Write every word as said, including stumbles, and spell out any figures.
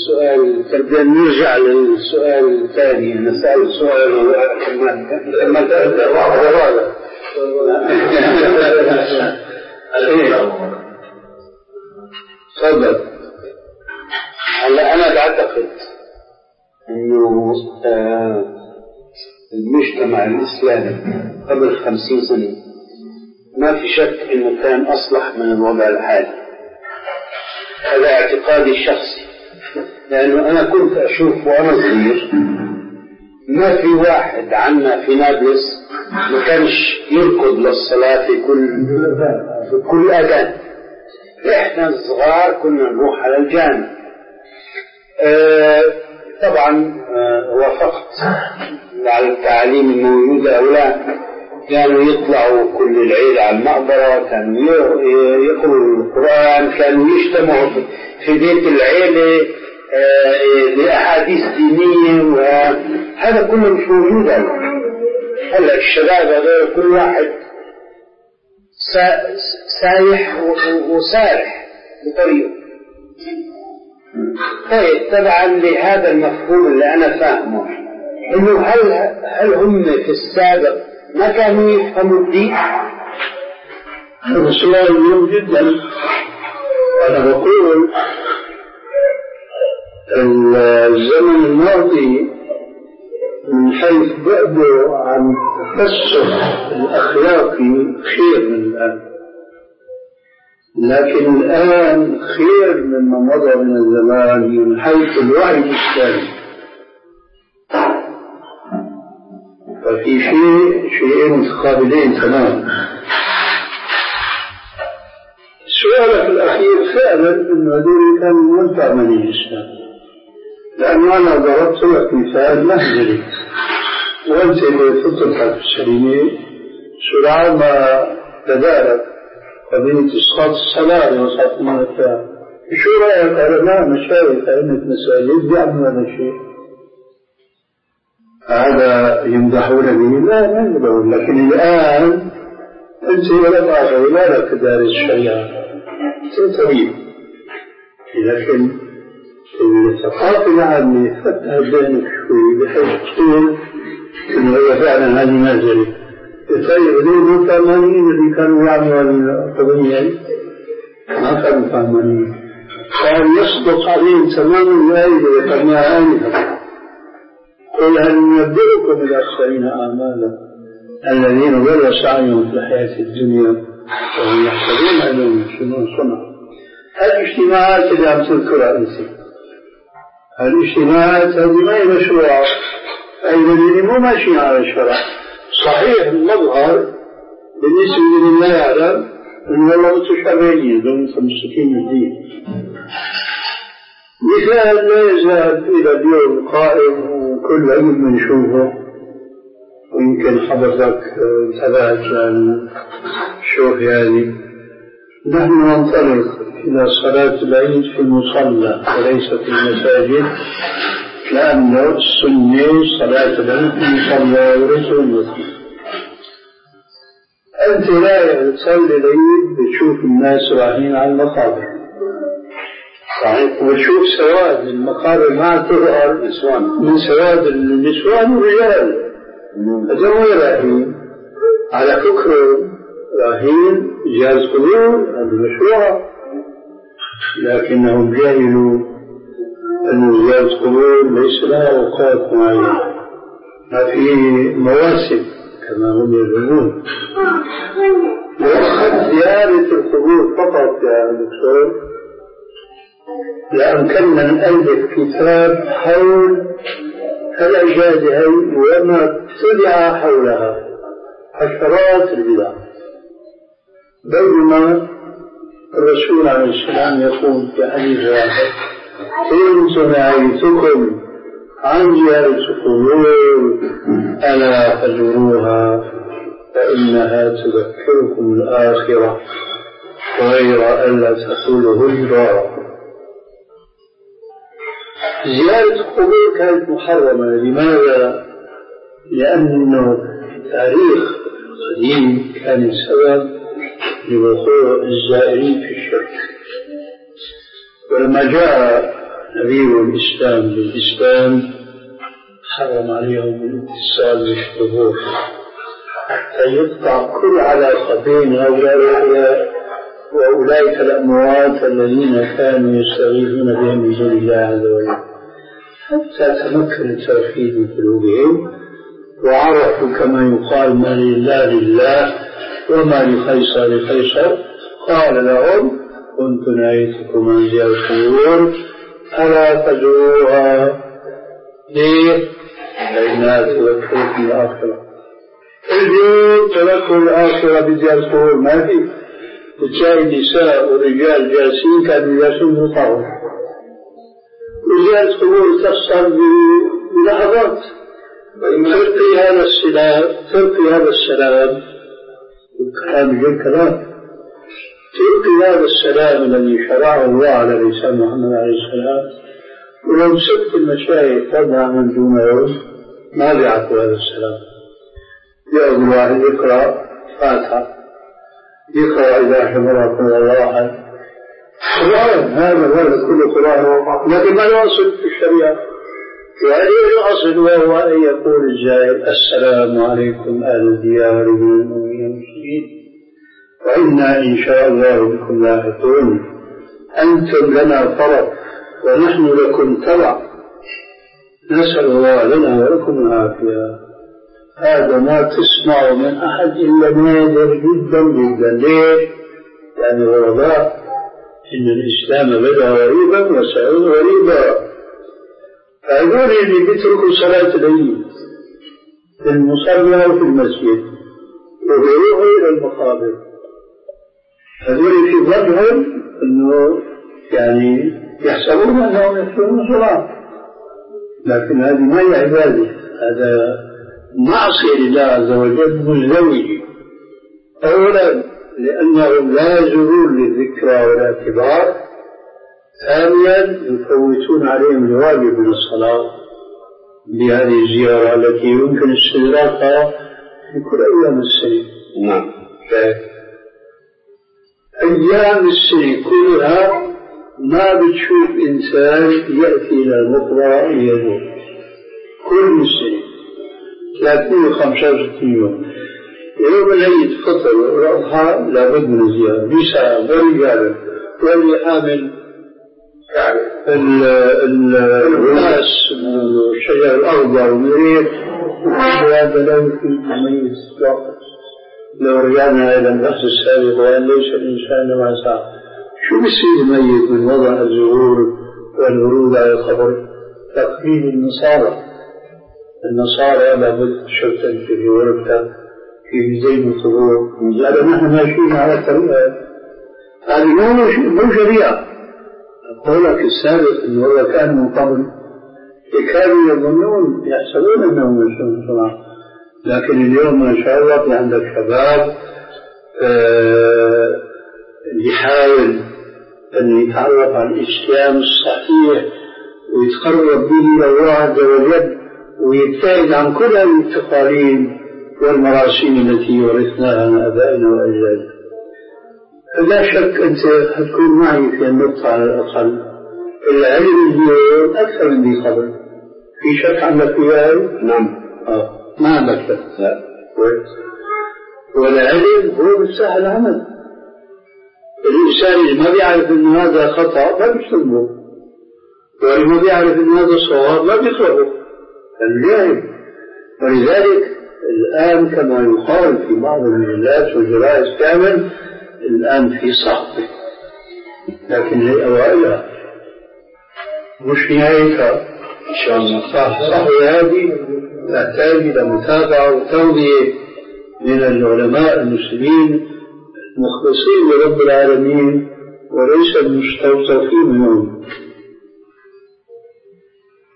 السؤال بدنا نرجع للسؤال الثاني. نسأل سؤال كما تبدأ هذا تفضل. هلا أنا بعتقد إنه المجتمع الإسلامي قبل خمسين سنة ما في شك إنه كان أصلح من الوضع الحالي. هذا اعتقادي الشخصي، لأنه أنا كنت أشوف وأنا صغير ما في واحد عنا في نابلس ما كانش يركض للصلاة في كل في كل أذان. إحنا الصغار كنا نروح على الجامع. أه طبعا أه وافقت على التعليم الموجودة أو لا. كانوا يطلعوا كل العيد على المقبرة، كانوا يقرأوا القرآن، كانوا يجتمعوا في بيت العيلة لأحاديث دينية، وهذا كله مش موجود. هلا الشباب هذول كل واحد سايح وسارح بطريقه. طيب طبعا لهذا المفهوم اللي أنا فاهمه إنه هل هل هم في السابق ما كانوا يفهموا الدين؟ هذا سؤال مهم جدا. أنا بقول الزمن الماضي من حيث بعده عن التفسخ الأخلاقي خير من الآن، لكن الآن خير مما مضى من الزمان من حيث الوعي الإسلامي. ففي شيء شيئين متقابلين تماما. سؤالك الأخير فعلا أن هذول كانوا منفع من الإسلام، لأن أنا ضربت لك مثال مهزلي، وأنت بفطرتك السليمة سرعان ما تدارك قضية إسقاط الصلاة وإسقاط المنفعة. شو رأيك علماء مشايخ أئمة مساجد بيعملوا هذا الشيء؟ هذا يمدحون به؟ لا ما يمدحون. لكن الآن أنت ولا تعرف ولا لك دارس الشريعة، أنت طبيب، لكن الثقافة العامة فتح ذهنك شوي بحيث تقول إنه هو فعلا هذه نازلة. طيب هذول فهمانين اللي كانوا يعملوا القضية ما كانوا فهمانين، كان يصدق عليهم تماما الآية ويقرنها آنها. قل هل ننبئكم بالأخسرين أعمالا الذين ضل سعيهم في الحياة الدنيا وهم يحسبون أنهم يحسنون صنعا. الاجتماعات اللي عم تذكرها أنت، الاجتماعات هذه ما هي مشروعة، أيضا اللي مو ماشيين على الشرع. صحيح المظهر بالنسبة لمن لا يعلم أنه والله متشابهين دون متمسكين بالدين. مثال لا يزال إلى اليوم قائم وكل علم نشوفه، ويمكن حضرتك تابعت شوف يعني نحن ننطلق إلى صلاة العيد في المصلى وليس في المساجد، لأن السنة صلاة العيد في المصلى وليس في المسجد. أنت لا تصلي العيد بتشوف الناس رايحين على المقابر، وتشوف سواد المقابر ما تظهر النسوان من سواد النسوان والرجال. هذول رايحين على فكرة رايحين جهاز قبور، هذا مشروع، لكنهم جاهلوا أن جهاز قبور ليس لها أوقات معينة، ما في مواسم كما هم يزعمون. وأخذ زيارة القبور فقط يا دكتور لأمكننا نألف كتاب حول الأجازة هي وما ابتدع حولها عشرات البدع، بينما الرسول عليه السلام يقول في حديث واحد: كنت نهيتكم عن زيارة القبور ألا فزوروها فإنها تذكركم الآخرة غير ألا تقولوا هجرا. زيارة القبور كانت محرمة. لماذا؟ لأنه تاريخ قديم كان سبب لوقوع الزائرين في الشرك، ولما جاء نبيل الإسلام بالإسلام حرم عليهم الاتصال بالشهور حتى يقطع كل علاقة بين هؤلاء وأولئك الأموات الذين كانوا يستغيثون بهم من دون الله عز وجل، حتى تمكن التوحيد من قلوبهم وعرفوا كما يقال ما لله لله وما لخيصر لخيصر. قال لهم كنت نهيتكم عن زيارة القبور ألا تزوروها. ليه؟ لأنها تذكركم الآخرة. اليوم تذكر الآخرة بزيارة القبور ما في. وتلاقي النساء والرجال جالسين كانوا يجلسون بالقبور، وزيارة القبور تحصل بلحظات. تلقي هذا السلام تلقي هذا السلام والكلام جل كلام تلقي هذا السلام الذي شرعه الله على لسان محمد عليه السلام، ولو سبت المشايخ تبع من دونهم ما بيعطوا هذا السلام. يأخذ واحد يقرأ فاتحة، يقرأ إذا حمركم الله أحد، قرآن هذا هذا كله قرآن، لكن ما يصل في الشريعة. يعني الأصل وهو أن يقول الزائر السلام عليكم أهل الديار من المؤمنين والمسلمين وإنا إن شاء الله بكم لاحقون، أنتم لنا طرف ونحن لكم تبع، نسأل الله لنا ولكم العافية. هذا ما تسمع من أحد إلا نادر جدا جدا. ليه؟ يعني غرباء، إن الإسلام بدأ غريبا وسيعود غريبا. هذول اللي بيتركوا صلاة العيد في المصلى وفي المسجد وبيروحوا إلى المقابر، هذول في ظنهم أنه يعني يحسبون أنهم يحسنون صلاة، لكن هذه ما هي عبادة، هذا معصية لله عز وجل مزدوجة. أولا لأنهم لا يزورون للذكرى والاعتبار، ثانيا يفوتون عليهم الواجب من الصلاة بهذه الزيارة التي يمكن استدراكها في كل أيام السنة. نعم. أيام السنة كلها ما بتشوف إنسان يأتي إلى المقبرة ليزور، كل السنة ثلاثمئة وخمسة وستين يوم. يوم العيد فطر والأضحى لابد من الزيارة، نساء ورجال واللي حامل الناس والشجر الأخضر والمريض، وهذا لا يمكن تمييز واحد. لو رجعنا إلى البحث السابق وأن ليس الإنسان مع ساعة، شو بصير يميز من وضع الزهور والورود على القبر؟ تقليد النصارى. النصارى لابد شرطا في ورقة في زين الطهور، هذا نحن ماشيين على الطريقة هذه مو شريعة. أقول لك السابق أنه هو كان من قبل كانوا يظنون يحسبون أنهم يحسنون صلاة، لكن اليوم ما شاء الله في عندك شباب آه يحاول أن يتعرف على الإسلام الصحيح ويتقرب به إلى الله عز وجل ويبتعد عن كل التقاليد والمراسيم التي ورثناها عن آبائنا وأجدادنا. لا شك أنت هتكون معي في النقطة على الأقل. العلم اليوم أكثر من ذي قبل، في شك عندك فيها؟ نعم. آه. ما عندك شك. لا. والعلم هو مفتاح العمل. الإنسان اللي ما بيعرف أن هذا خطأ ما بيشتغله، واللي ما بيعرف أن هذا صواب ما بيطلبه. الجاهل. ولذلك الآن كما يقال في بعض المجلات والجرائد كامل الآن في صحبة، لكن هي أوائلها مش نهايتها إن شاء الله. صحبة هذه تحتاج إلى متابعة وتوضيح من العلماء المسلمين المخلصين لرب العالمين وليس المستوصفين منهم.